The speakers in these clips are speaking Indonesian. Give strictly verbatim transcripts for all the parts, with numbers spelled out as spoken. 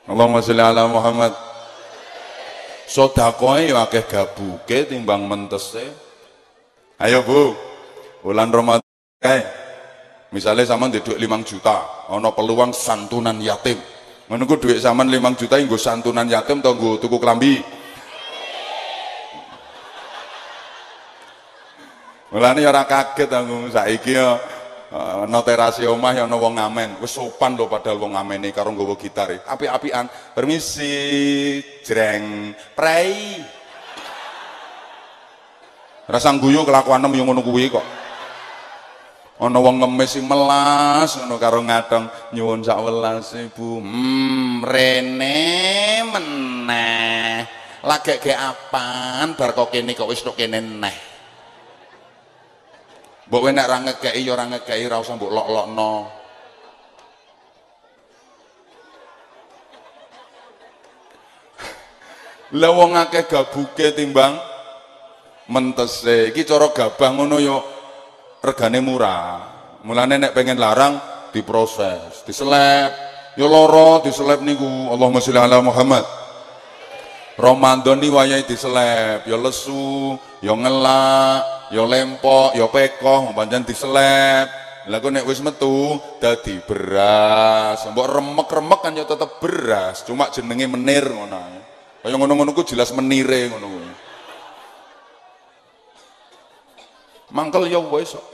Allahumma sholli ala Muhammad. Sedekahe yo akeh gabuke timbang mentese. Ayo Bu, bulan Ramadan kae. Misalnya sampean ndek dhuwit lima juta, ana peluang santunan yatim. Ngono ku dhuwit sampean lima juta nggo santunan yatim to nggo tuku klambi. Mulane ora kaget aku saiki yo ana terasi omah ya ana wong ngamen. Wis sopan lho padahal wong ngamene karo nggawa gitar. Apik-apikan. Permisi, jreng, prei. Rasa guyu kelakuanem yo ngono kuwi kok. Ana wong ngemis sing melas ngono karo ngatong nyuwun sak welas Ibu. Hmm, rene meneh. Lagek-gek apaan bar kok kene kok wis tok kene neh. Mbok kowe nek ra ngekeki ya ora ngekeki ora usah mbok lok-lokno. Lah wong akeh gabuke timbang mentese. Iki cara gabah ngono yo regane murah. Mulane nek pengen larang diproses, diseleb. Yo lara diseleb niku. Allahumma sholli ala Muhammad. Ramadan iki wayahe diseleb, yo lesu, yo ngelak, yo lempok, yo pekoh, pancen diseleb. Lah kok nek wis metu dadi beras. Mbok remek-remek kan yo tetep beras, cuma jenenge menir ngono. Kaya ngono-ngono ku jelas menire ngono kuwi. Mangkel ya wis kok.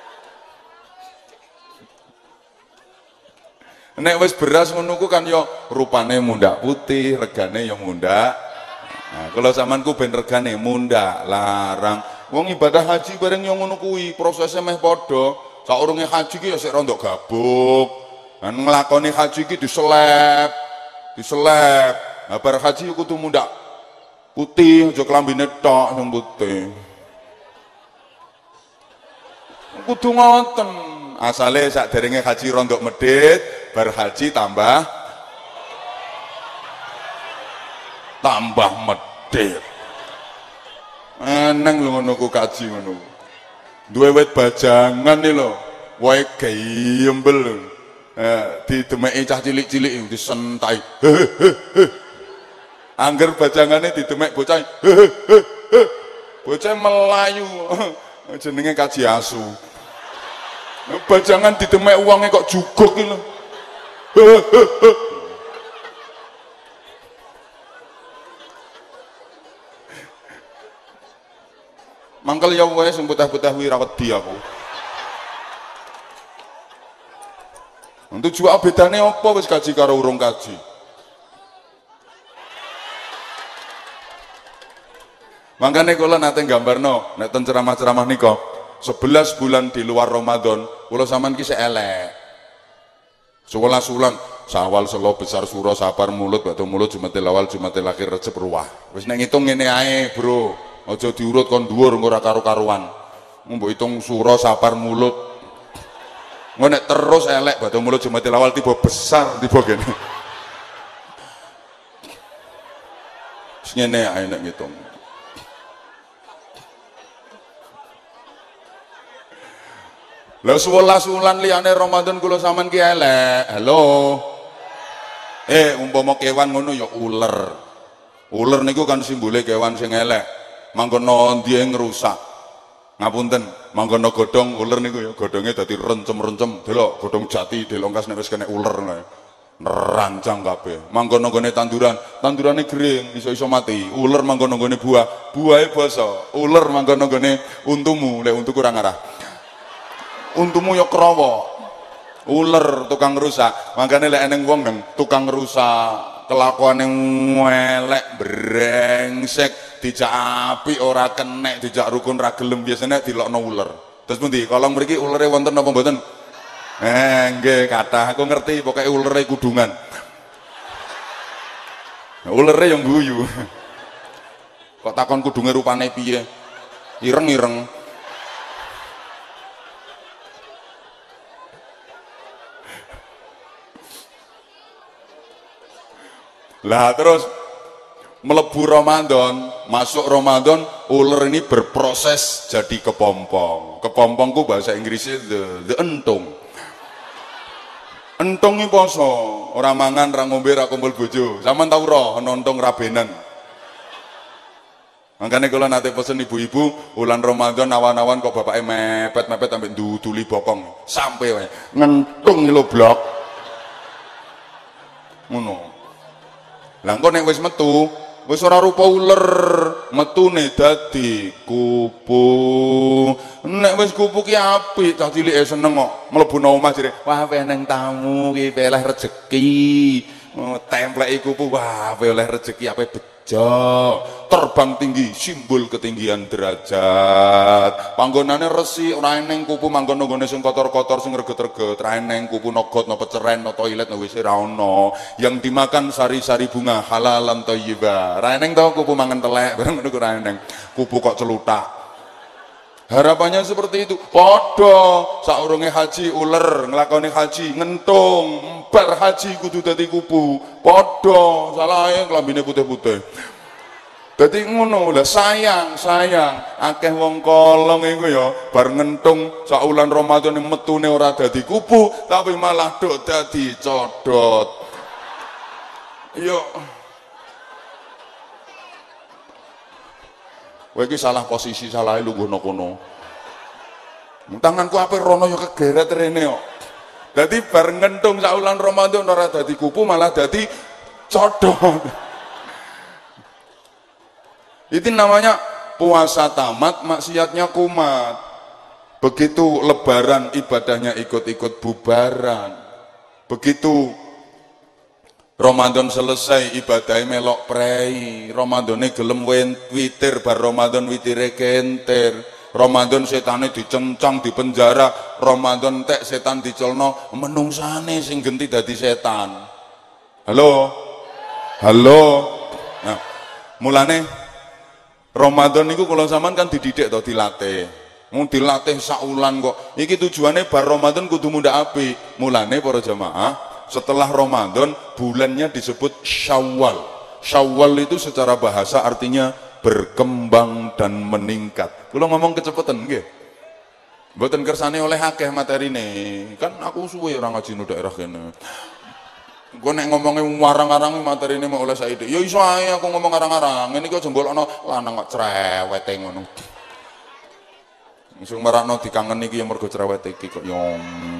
Nek wis beras ngono ku kan ya rupane mundak putih, regane ya mundak. Nah, kalau zamanku ben regane mundak larang. Wong ibadah haji bareng yang ngono kuwi, prosesnya meh padha. Saurunge haji ki ya sik rondok gabuk. Lan nglakoni haji ki diseleb. Diseleb. Nah, bar haji kudu mundak putih, aja klambine tok sing putih. Kudu ngoten. Asale sakderenge haji rondok medhit, bar haji tambah tambah medhit. Eneng lho ngono ku kaji ngono. Duwe wit bajangan iki lho, wae gembel lho. Eh didemeki cah cilik-cilik disentai. Angger bajangane didemek bocah. Bocah melayu. Jenenge kaji asu. Bajangan didemek uangnya kok juguk iki lho. Mangkel ya wis sing putih-putih kuwi ra wedi aku. Untuk juga bedane apa wis kaji karo urung kaji? Makanya kula nate gambarno nek ten ceramah-ceramah nika sebelas bulan di luar Ramadan kula sampean ki sik elek. sebelas bulan Syawal, Selo, Besar, Suro, Sabar, Mulut, Batu Mulut, Jumatil Awal, Jumatil Akhir, Recep, Ruwah. Wis nek ngitung ngene ae, Bro. Aja diurut kon dhuwur engko ora karo-karuan. Mbok hitung Suro, Sabar, Mulut. Engko nek terus elek Batu Mulut, Jumatil Awal tiba besar tiba kene. Wis ngene ae nek ngitung. Lah sewelas wulan liyane Ramadan kula sampean ki elek. Halo. Eh umpama kewan ngono ya uler. Uler niku kan simbole kewan sing elek. Mangkono ndiye ngrusak. Ngapunten, mangkono godhong uler niku ya godhonge dadi rencem-rencem. Delok godhong jati delongkas nek wis kena uler ngono. Nerancang kabeh. Mangkono nggone tanduran, tandurane gering iso-iso mati. Uler mangkono nggone buah, buahe basa. Uler mangkono nggone untumu, lek untu kurang arah. Untumu ya krawa. Uler tukang rusak. Makane lek eneng wong nang tukang rusak, kelakuane elek, brengsek, dijak apik ora kenek, dijak rukun ra gelem biasane dilokno uler. Terus pundi? Kolong mriki ulere wonten napa mboten? Eh nggih kathah aku ngerti pokoke ulere kudungan. Ulere yang guyu. Kok takon kudunge rupane piye? Ireng-ireng. Lah terus melebu Ramadan, masuk Ramadan, ular ini berproses jadi kepompong. Kepompongku bahasa Inggrisnya the, the entung. Entung ini poso, ora mangan, ra ngombe, ra kumpul bojo. Sampeyan tau ora nontong rabenan. Makanya kalau nanti pesen ibu-ibu bulan Ramadan awan-awan kok bapaknya mepet-mepet sampai duduli bokong sampai wae ngentung lo blok ngono. Lah engko nek wis metu wis ora rupa uler, metune dadi kupu. Nek wis kupu ki apik, cah cilike seneng kok mlebu nang omah jere, wah peneng tamu ki peleh rezeki. Oh, templeki kupu, wah oleh rezeki apa bejo, terbang tinggi, simbol ketinggian derajat. Panggonane resi, ora eneng kupu manggon nggone sing kotor-kotor sing reget-reget, ora eneng kupu nogot no peceren no toilet no W C ra ono. Yang dimakan sari-sari bunga halalan thayyibah. Ra eneng to kupu mangan telek, bareng ngono ora eneng. Kupu kok celutak. Harapannya seperti itu. Podo saurunge haji uler nglakoni haji ngentung, bar haji kudu dadi kupu. Podo salahe klambine putih-putih. Dadi ngono lah, sayang, sayang akeh wong kolong iku ya bar ngentung sak wulan Ramadan metune ora dadi kupu, tapi malah dok dadi codot. Yo kowe iki salah posisi, salahe lungguhno kono. Tanganku ape rono yo kegeret rene kok. Dadi bar ngentung sak wulan Ramadan ora dadi kupu malah dadi codot. Itu namanya puasa tamat, maksiatnya kumat. Begitu lebaran ibadahnya ikut-ikut bubaran. Begitu Ramadan selesai ibadahnya melok prei, Ramadane gelem witir bar Ramadan witire kenter, Ramadan setane dicencang di penjara, Ramadan tek setan dicolno, menungsane sing genti dadi setan. Halo, halo. Nah, mulane Ramadan niku kalau sampean kan dididik to dilatih. Mau dilatih saulan kok. Iki tujuannya bar Ramadan kudu muda api. Mulane para jamaah setelah Ramadan bulannya disebut Syawal. Syawal itu secara bahasa artinya berkembang dan meningkat. Kalau ngomong kecepatan nggih. Mboten kersane oleh akeh materine. Kan aku suwe ora ngaji nang daerah kene. Gue nek ngomongnya warang-warang materine mau oleh saiki. Ya iso ae aku ngomong arang-arang. Ngene iki aja mbolokno lanang kok cerewete ngono. Sing marakno dikangen iki ya mergo cerewet iki kok yo.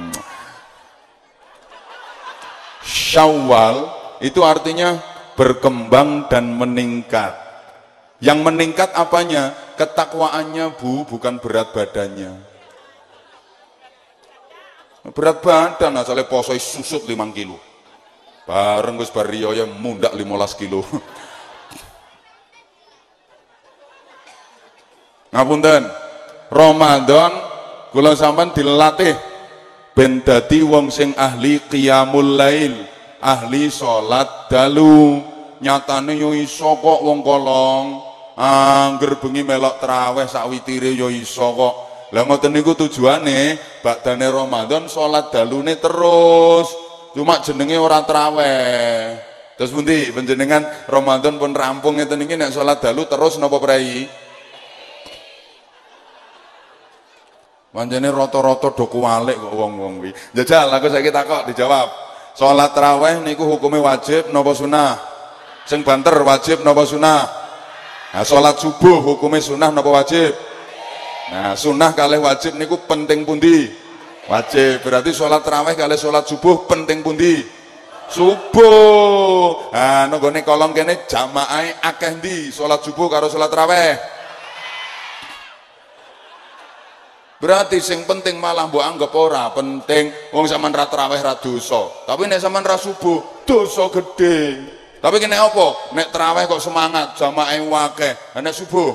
Syawal itu artinya berkembang dan meningkat. Yang meningkat apanya? Ketakwaannya bu, bukan berat badannya. Berat badan asalnya poso susut lima kilo. Bareng Gus Barrio yang mundak lima belas kilo. Ngapunten, Ramadan kula sampean dilatih ben dadi wong sing ahli qiyamul lail, ahli salat dalu. Nyatane yo iso kok wong kolong angger bengi melok traweh sak witire yo iso kok. Lah ngoten niku tujuane badane Ramadan salat dalune terus. Cuma jenenge ora traweh. Terus pundi panjenengan Ramadan pun rampung ngeten iki nek salat dalu terus napa prei? Manjane rata-rata do kuwalik kok wong-wong kuwi. Jajal aku saiki takok dijawab. Salat tarawih niku hukume wajib napa sunah? Sing banter wajib napa sunah? Nah, salat subuh hukume sunah napa wajib? Nah, sunah kalih wajib niku penting pundi? Wajib. Berarti salat tarawih kalih salat subuh penting pundi? Subuh. Ah, nggone kolong kene jamaahe akeh ndi? Salat subuh karo salat tarawih? Berarti sing penting malah mbok anggap ora penting. Wong sampean ra tarawih ra dosa. Tapi nek sampean ra subuh dosa gede. Tapi kene apa? Nek tarawih kok semangat, jamaahe akeh. Nek subuh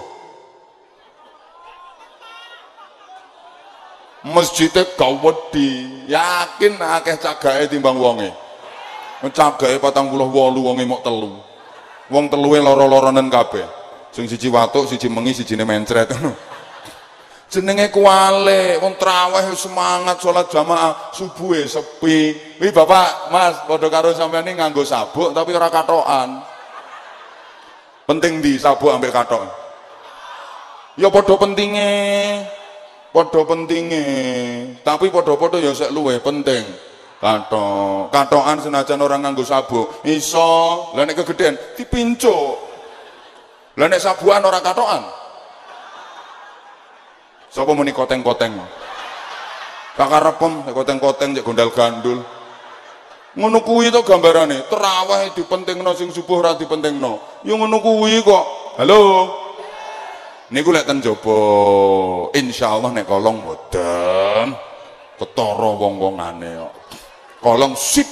masjidnya gak wedi. Yakin akeh cagake timbang wonge. Cagake patang puluh wolu wonge mok telu. Wong teluwe loro-loronen kabeh. Sing siji watuk, siji mengi, sijine mencret ngono. Jenenge kuwale, wong traweh semangat salat jamaah, subuhe sepi. Wi Bapak, Mas, padha karo sampeyan iki nganggo sabuk tapi ora katokan. Penting di sabuk ambek katok. Ya padha pentinge. Padha pentinge, tapi padha-padha ya sek luwih penting. Katok, katokan senajan orang nganggo sabuk, iso. Lah nek kegedean dipincuk. Lah nek sabukan ora katokan. Sapa muni koteng-koteng? Kakarepem nek koteng-koteng cek gondal-gandul. Ngono kuwi to gambarane, tarawih dipentingno sing subuh ora dipentingno. Ya ngono kuwi kok. Halo. Niku lek ten jaba, insyaallah nek kolong mboten ketara wong-wongane kok. Kolong sip.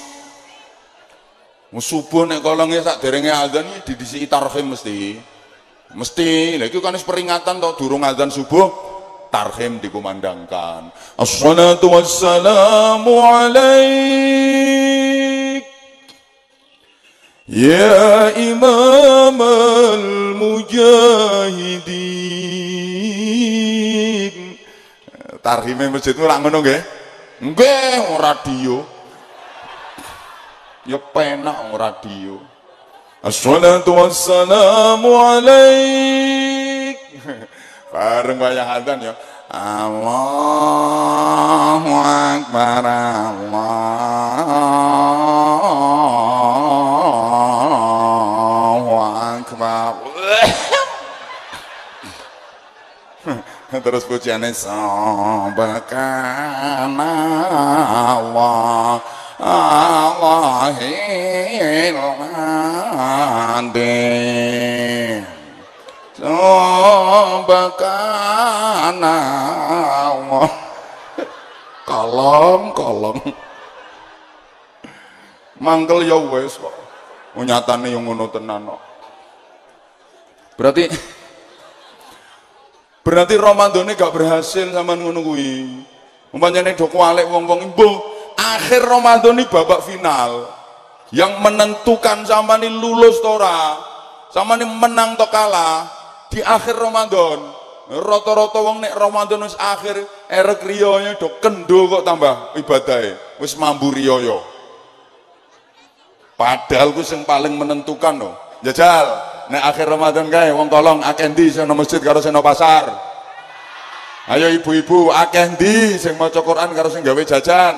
Subuh nek kolonge sakderenge azan iki didhisiki tarhim mesti. Mesti. Lha iki kan wis peringatan to durung azan subuh tarhim dikumandangkan. Assalatu wassalamu alaik ya imam al-mujahidin. Tarhime masjidmu lak ngono nggih? Nggih, radio. Ya penak radio. Assalatu wassalamu alaik. Bareng wayah adzan ya. Allahu akbar, Allahu akbar. Terus pujiannya subhanallah Allahil adzim subhanallah. Kolong-kolong mangkel ya wis kok nyatane yang ngono tenan kok. Berarti berarti Ramadhane gak berhasil sampean ngono kuwi. Umpamane do kualik wong-wong imbuh akhir Ramadan ini babak final yang menentukan sama ini lulus tora sama ini menang atau kalah di akhir Ramadan. Rata-rata wong nek Ramadan wis akhir erek riyonya do kendo kok tambah ibadahnya wis mambu riyoyo. Padahal ku sing paling menentukan loh jajal nek akhir Ramadan kae wong tolong akeh ndi sing nang masjid karo sing nang pasar. Ayo ibu-ibu akeh ndi sing maca Quran karo sing gawe jajan.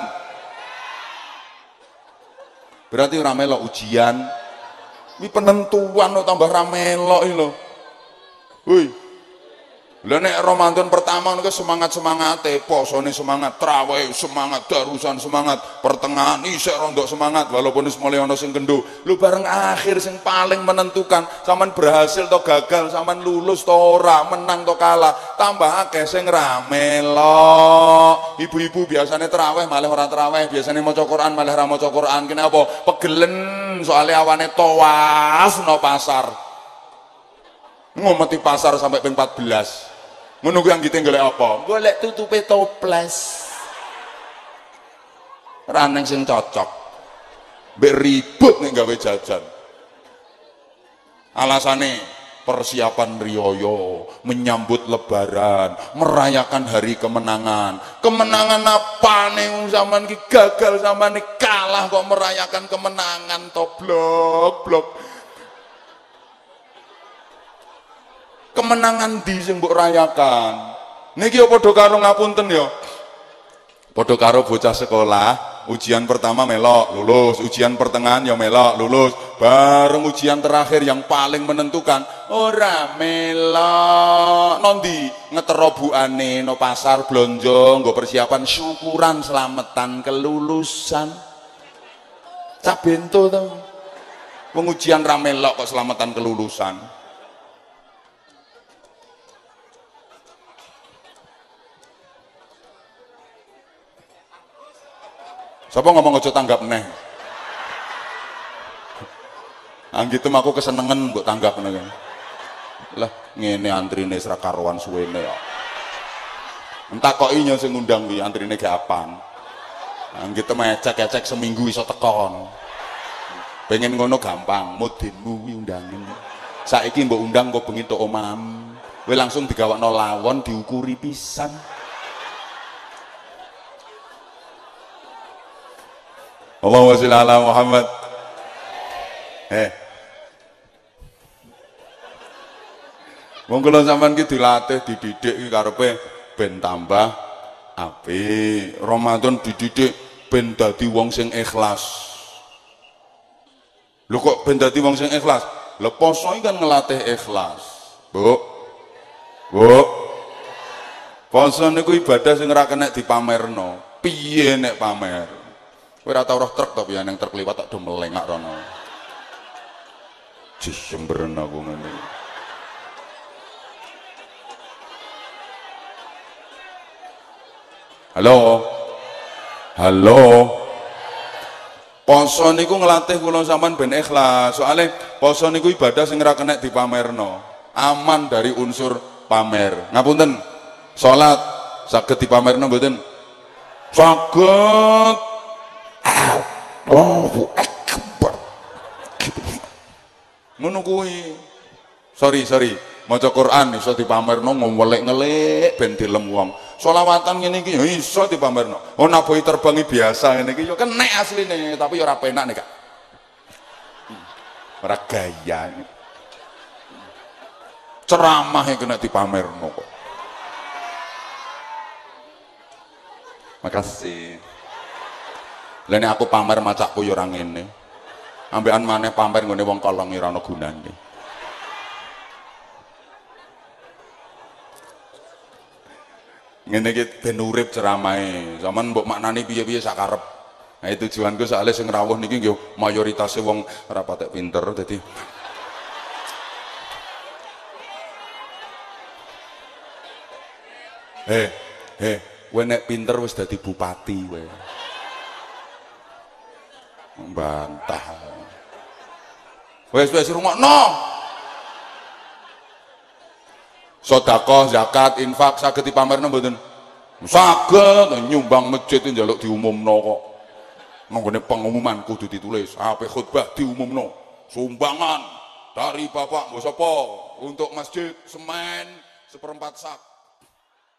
Berarti ora melok ujian. Ini penentuan lo tambah ra melok iki lho. Woi. Lah nek Ramadan pertama niku semangat-semangate, posone semangat, traweh semangat, darusan semangat, pertengahan isih rondok semangat walaupun wis mulai ana sing kendho. Lu bareng akhir sing paling menentukan, sampean berhasil to gagal, sampean lulus to ora, menang to kalah, tambah akeh sing ra melok. Ibu-ibu biasanya traweh malah ora traweh, biasanya maca Quran malah ora maca Quran. Kene apa? Pegelen soalnya awane towas no pasar. Ngometi pasar sampai ping empat belas. Menunggu yang kita golek apa? Golek tutupe toples. Raneng sing cocok. Mbek ribut nek gawe jajan. Alasane persiapan riyoyo, menyambut lebaran, merayakan hari kemenangan. Kemenangan apa nih zaman ki gagal, zaman ki kalah kok merayakan kemenangan to blok blok. Kemenangan di sing mbok rayakan. Niki ya padha karo ngapunten ya. Padha karo bocah sekolah, ujian pertama melok, lulus, ujian pertengahan ya melok, lulus, bareng ujian terakhir yang paling menentukan ora melok. Nondi ngetero buane no pasar blonjo, nggo persiapan syukuran selamatan kelulusan. Cak bento to. Pengujian ra melok kok selamatan kelulusan. Siapa ngomong aja tanggap neh. Anggitu aku kesenengan mbok tanggap neh. Lah ngene antrine sra karuan suwene kok. Entakoki nya sing ngundang kuwi antrine ge apan. Anggitu mecek-ecek seminggu iso tekon. Pengen ngono gampang, modinmu kuwi undangin. Saiki mbok undang kok bengi tok omahmu. Kowe langsung digawakno lawon diukuri pisan. Allahumma sholli ala Muhammad. Eh. Wong kula sampean ki dilatih, dididik ki karepe ben tambah apik. Ramadan dididik ben dadi wong sing ikhlas. Lho kok ben dadi wong sing ikhlas? Lho poso iki kan ngelatih ikhlas. Bu. Bu. Poso niku ibadah sing ora kena dipamerno. Piye nek pamer? Kowe ora tau roh truk to piye ning truk liwat tak do melengak rono. Jis semberen aku ngene. Halo. Halo. Poso niku ngelatih kula sampean ben ikhlas. Soale poso niku ibadah sing ora kena dipamerno. Aman dari unsur pamer. Ngapunten. Salat saged dipamerno mboten? Saged. Allahu Akbar. Ngono kuwi. Sorry, sorry. Maca Quran iso dipamerno ngwelik-ngelik ben dilem wong. Sholawatan ngene iki ya iso dipamerno. Oh nabohi terbangi biasa ngene iki ya kenek asline, tapi ya ora penak nek Kak. Ora gaya. Ceramah yang kena dipamerno kok. Makasih. Lah nek aku pamer macakku ya ora ngene. Ambekan maneh pamer nggone wong kolong ora ana gunane. Ngene iki ben urip ceramahe. Zaman mbok maknani piye-piye sak karep. Nah itu tujuanku soalnya sing rawuh niki nggih mayoritas wong ora patek pinter dadi Heh, heh, kowe nek pinter wis dadi bupati kowe. Bantah. Wes wes rungokno. Sedekah, zakat, infak saged dipamerno mboten? Saged, nyumbang masjid njaluk diumumno kok. Nanggone pengumuman kudu ditulis, ape khutbah diumumno. Sumbangan dari Bapak mbok sapa untuk masjid semen seperempat sak.